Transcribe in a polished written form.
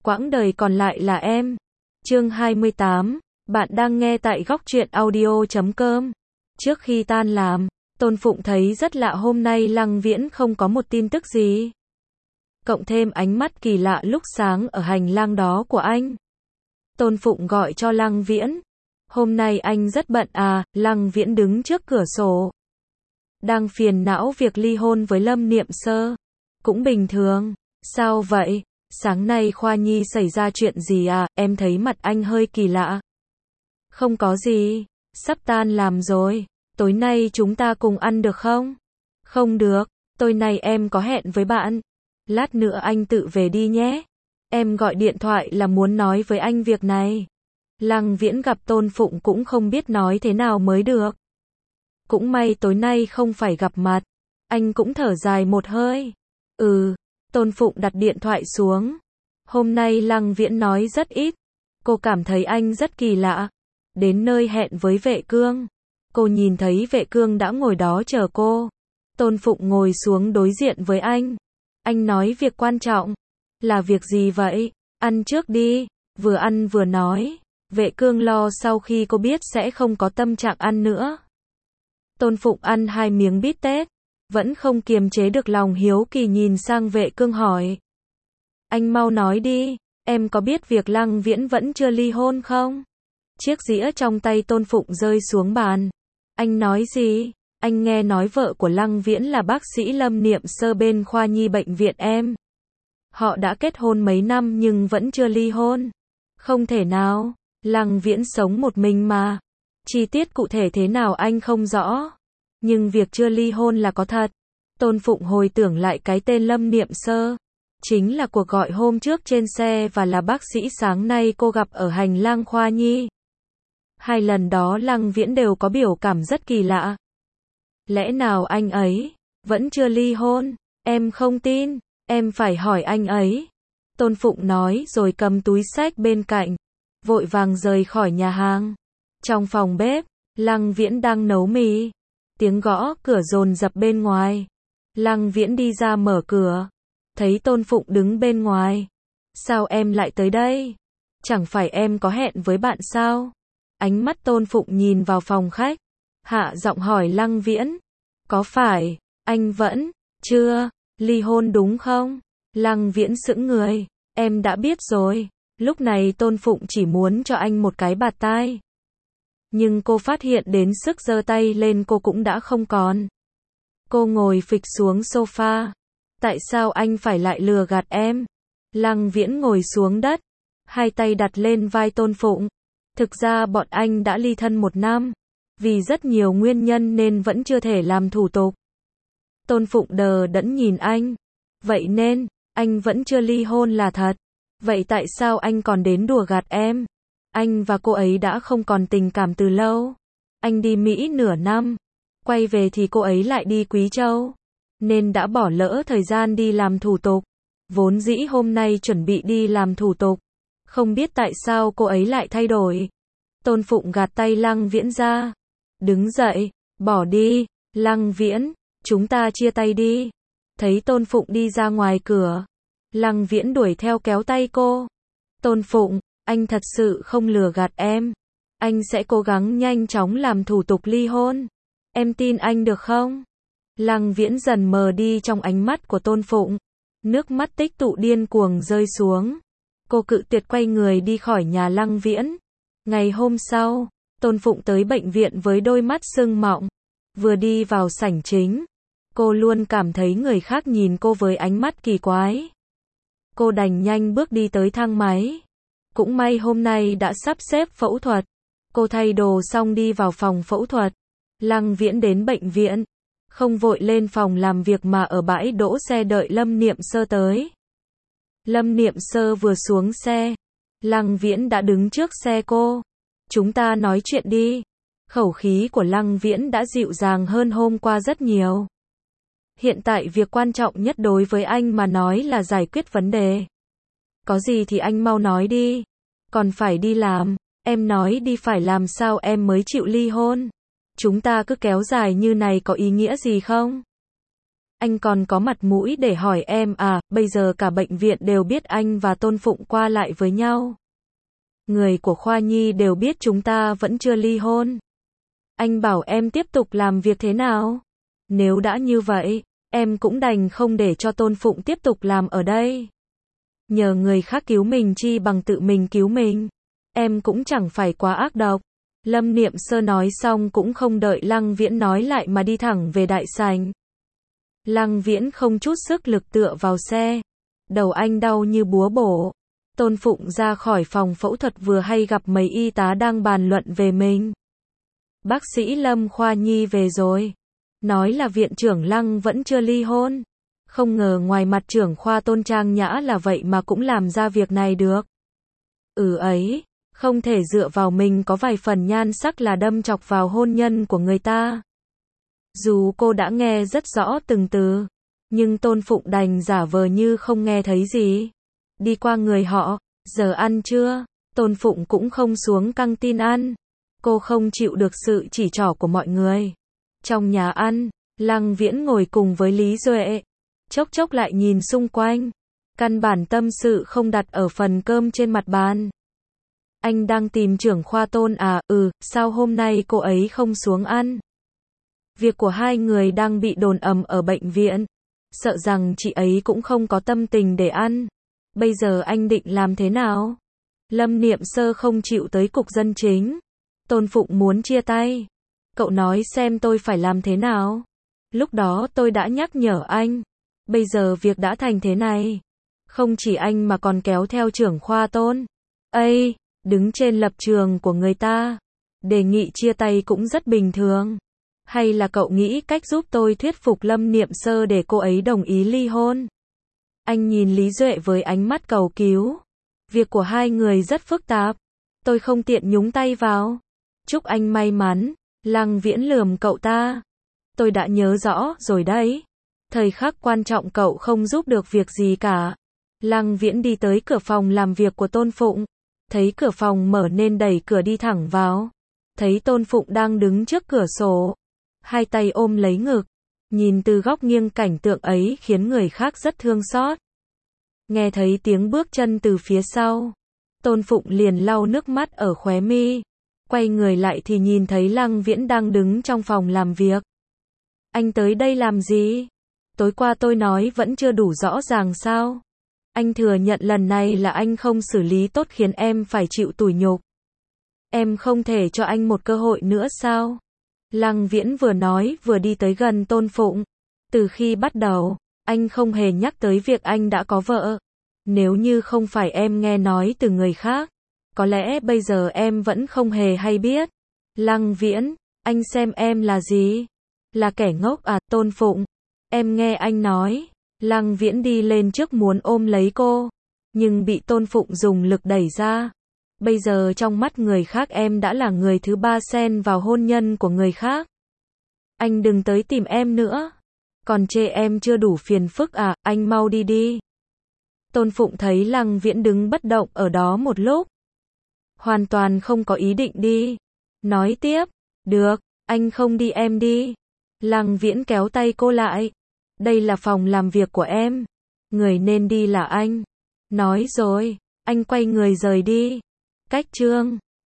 quãng đời còn lại là em. Chương 28, bạn đang nghe tại góc truyện audio.com. Trước khi tan làm, Tôn Phụng thấy rất lạ hôm nay Lăng Viễn không có một tin tức gì. Cộng thêm ánh mắt kỳ lạ lúc sáng ở hành lang đó của anh. Tôn Phụng gọi cho Lăng Viễn. Hôm nay anh rất bận à? Lăng Viễn đứng trước cửa sổ. Đang phiền não việc ly hôn với Lâm Niệm Sơ. Cũng bình thường. Sao vậy? Sáng nay Khoa Nhi xảy ra chuyện gì à? Em thấy mặt anh hơi kỳ lạ. Không có gì. Sắp tan làm rồi. Tối nay chúng ta cùng ăn được không? Không được. Tối nay em có hẹn với bạn. Lát nữa anh tự về đi nhé. Em gọi điện thoại là muốn nói với anh việc này. Lăng Viễn gặp Tôn Phụng cũng không biết nói thế nào mới được. Cũng may tối nay không phải gặp mặt. Anh cũng thở dài một hơi. Tôn Phụng đặt điện thoại xuống. Hôm nay Lăng Viễn nói rất ít. Cô cảm thấy anh rất kỳ lạ. Đến nơi hẹn với Vệ Cương. Cô nhìn thấy Vệ Cương đã ngồi đó chờ cô. Tôn Phụng ngồi xuống đối diện với anh. Anh nói việc quan trọng. Là việc gì vậy? Ăn trước đi. Vừa ăn vừa nói. Vệ Cương lo sau khi cô biết sẽ không có tâm trạng ăn nữa. Tôn Phụng ăn 2 miếng bít tết. Vẫn không kiềm chế được lòng hiếu kỳ nhìn sang Vệ Cương hỏi. Anh mau nói đi, em có biết việc Lăng Viễn vẫn chưa ly hôn không? Chiếc dĩa trong tay Tôn Phụng rơi xuống bàn. Anh nói gì? Anh nghe nói vợ của Lăng Viễn là bác sĩ Lâm Niệm Sơ bên khoa nhi bệnh viện em. Họ đã kết hôn mấy năm nhưng vẫn chưa ly hôn. Không thể nào, Lăng Viễn sống một mình mà. Chi tiết cụ thể thế nào anh không rõ. Nhưng việc chưa ly hôn là có thật. Tôn Phụng hồi tưởng lại cái tên Lâm Niệm Sơ. Chính là cuộc gọi hôm trước trên xe và là bác sĩ sáng nay cô gặp ở hành lang khoa nhi. 2 lần đó Lăng Viễn đều có biểu cảm rất kỳ lạ. Lẽ nào anh ấy vẫn chưa ly hôn? Em không tin, em phải hỏi anh ấy. Tôn Phụng nói rồi cầm túi xách bên cạnh. Vội vàng rời khỏi nhà hàng. Trong phòng bếp, Lăng Viễn đang nấu mì. Tiếng gõ cửa dồn dập bên ngoài. Lăng Viễn đi ra mở cửa. Thấy Tôn Phụng đứng bên ngoài. Sao em lại tới đây? Chẳng phải em có hẹn với bạn sao? Ánh mắt Tôn Phụng nhìn vào phòng khách. Hạ giọng hỏi Lăng Viễn. Có phải, anh vẫn chưa ly hôn đúng không? Lăng Viễn sững người. Em đã biết rồi. Lúc này Tôn Phụng chỉ muốn cho anh một cái bạt tai. Nhưng cô phát hiện đến sức giơ tay lên cô cũng đã không còn. Cô ngồi phịch xuống sofa. Tại sao anh phải lại lừa gạt em? Lăng Viễn ngồi xuống đất. 2 tay đặt lên vai Tôn Phụng. Thực ra bọn anh đã ly thân 1 năm. Vì rất nhiều nguyên nhân nên vẫn chưa thể làm thủ tục. Tôn Phụng đờ đẫn nhìn anh. Vậy nên, anh vẫn chưa ly hôn là thật. Vậy tại sao anh còn đến đùa gạt em? Anh và cô ấy đã không còn tình cảm từ lâu. Anh đi Mỹ nửa năm. Quay về thì cô ấy lại đi Quý Châu. Nên đã bỏ lỡ thời gian đi làm thủ tục. Vốn dĩ hôm nay chuẩn bị đi làm thủ tục. Không biết tại sao cô ấy lại thay đổi. Tôn Phụng gạt tay Lăng Viễn ra. Đứng dậy, bỏ đi. Lăng Viễn, chúng ta chia tay đi. Thấy Tôn Phụng đi ra ngoài cửa. Lăng Viễn đuổi theo kéo tay cô. Tôn Phụng, anh thật sự không lừa gạt em. Anh sẽ cố gắng nhanh chóng làm thủ tục ly hôn. Em tin anh được không? Lăng Viễn dần mờ đi trong ánh mắt của Tôn Phụng. Nước mắt tích tụ điên cuồng rơi xuống. Cô cự tuyệt quay người đi khỏi nhà Lăng Viễn. Ngày hôm sau, Tôn Phụng tới bệnh viện với đôi mắt sưng mọng. Vừa đi vào sảnh chính, cô luôn cảm thấy người khác nhìn cô với ánh mắt kỳ quái. Cô đành nhanh bước đi tới thang máy. Cũng may hôm nay đã sắp xếp phẫu thuật. Cô thay đồ xong đi vào phòng phẫu thuật. Lăng Viễn đến bệnh viện. Không vội lên phòng làm việc mà ở bãi đỗ xe đợi Lâm Niệm Sơ tới. Lâm Niệm Sơ vừa xuống xe. Lăng Viễn đã đứng trước xe cô. Chúng ta nói chuyện đi. Khẩu khí của Lăng Viễn đã dịu dàng hơn hôm qua rất nhiều. Hiện tại việc quan trọng nhất đối với anh mà nói là giải quyết vấn đề. Có gì thì anh mau nói đi. Còn phải đi làm. Em nói đi phải làm sao em mới chịu ly hôn. Chúng ta cứ kéo dài như này có ý nghĩa gì không? Anh còn có mặt mũi để hỏi em à, bây giờ cả bệnh viện đều biết anh và Tôn Phụng qua lại với nhau. Người của khoa nhi đều biết chúng ta vẫn chưa ly hôn. Anh bảo em tiếp tục làm việc thế nào? Nếu đã như vậy, em cũng đành không để cho Tôn Phụng tiếp tục làm ở đây. Nhờ người khác cứu mình chi bằng tự mình cứu mình. Em cũng chẳng phải quá ác độc. Lâm Niệm Sơ nói xong cũng không đợi Lăng Viễn nói lại mà đi thẳng về đại sảnh. Lăng Viễn không chút sức lực tựa vào xe. Đầu anh đau như búa bổ. Tôn Phụng ra khỏi phòng phẫu thuật vừa hay gặp mấy y tá đang bàn luận về mình. Bác sĩ Lâm khoa nhi về rồi. Nói là viện trưởng Lăng vẫn chưa ly hôn. Không ngờ ngoài mặt trưởng khoa Tôn trang nhã là vậy mà cũng làm ra việc này được. Ấy, không thể dựa vào mình có vài phần nhan sắc là đâm chọc vào hôn nhân của người ta. Dù cô đã nghe rất rõ từng từ, nhưng Tôn Phụng đành giả vờ như không nghe thấy gì. Đi qua người họ, giờ ăn chưa? Tôn Phụng cũng không xuống căng tin ăn. Cô không chịu được sự chỉ trỏ của mọi người. Trong nhà ăn, Lăng Viễn ngồi cùng với Lý Duệ. Chốc chốc lại nhìn xung quanh. Căn bản tâm sự không đặt ở phần cơm trên mặt bàn. Anh đang tìm trưởng khoa Tôn à? Sao hôm nay cô ấy không xuống ăn? Việc của hai người đang bị đồn ầm ở bệnh viện. Sợ rằng chị ấy cũng không có tâm tình để ăn. Bây giờ anh định làm thế nào? Lâm Niệm Sơ không chịu tới cục dân chính. Tôn Phụng muốn chia tay. Cậu nói xem tôi phải làm thế nào? Lúc đó tôi đã nhắc nhở anh. Bây giờ việc đã thành thế này. Không chỉ anh mà còn kéo theo trưởng khoa Tôn. Đứng trên lập trường của người ta. Đề nghị chia tay cũng rất bình thường. Hay là cậu nghĩ cách giúp tôi thuyết phục Lâm Niệm Sơ để cô ấy đồng ý ly hôn? Anh nhìn Lý Duệ với ánh mắt cầu cứu. Việc của hai người rất phức tạp. Tôi không tiện nhúng tay vào. Chúc anh may mắn. Lăng Viễn lườm cậu ta. Tôi đã nhớ rõ rồi đấy. Thời khắc quan trọng cậu không giúp được việc gì cả. Lăng Viễn đi tới cửa phòng làm việc của Tôn Phụng. Thấy cửa phòng mở nên đẩy cửa đi thẳng vào. Thấy Tôn Phụng đang đứng trước cửa sổ. Hai tay ôm lấy ngực. Nhìn từ góc nghiêng cảnh tượng ấy khiến người khác rất thương xót. Nghe thấy tiếng bước chân từ phía sau. Tôn Phụng liền lau nước mắt ở khóe mi. Quay người lại thì nhìn thấy Lăng Viễn đang đứng trong phòng làm việc. Anh tới đây làm gì? Tối qua tôi nói vẫn chưa đủ rõ ràng sao? Anh thừa nhận lần này là anh không xử lý tốt khiến em phải chịu tủi nhục. Em không thể cho anh một cơ hội nữa sao? Lăng Viễn vừa nói vừa đi tới gần Tôn Phụng. Từ khi bắt đầu, anh không hề nhắc tới việc anh đã có vợ. Nếu như không phải em nghe nói từ người khác, có lẽ bây giờ em vẫn không hề hay biết. Lăng Viễn, anh xem em là gì? Là kẻ ngốc à? Tôn Phụng, em nghe anh nói. Lăng Viễn đi lên trước muốn ôm lấy cô, nhưng bị Tôn Phụng dùng lực đẩy ra. Bây giờ trong mắt người khác em đã là người thứ ba xen vào hôn nhân của người khác. Anh đừng tới tìm em nữa. Còn chê em chưa đủ phiền phức à? Anh mau đi đi. Tôn Phụng thấy Lăng Viễn đứng bất động ở đó một lúc. Hoàn toàn không có ý định đi. Nói tiếp, được, anh không đi em đi. Lăng Viễn kéo tay cô lại. Đây là phòng làm việc của em. Người nên đi là anh. Nói rồi, anh quay người rời đi. Cách chương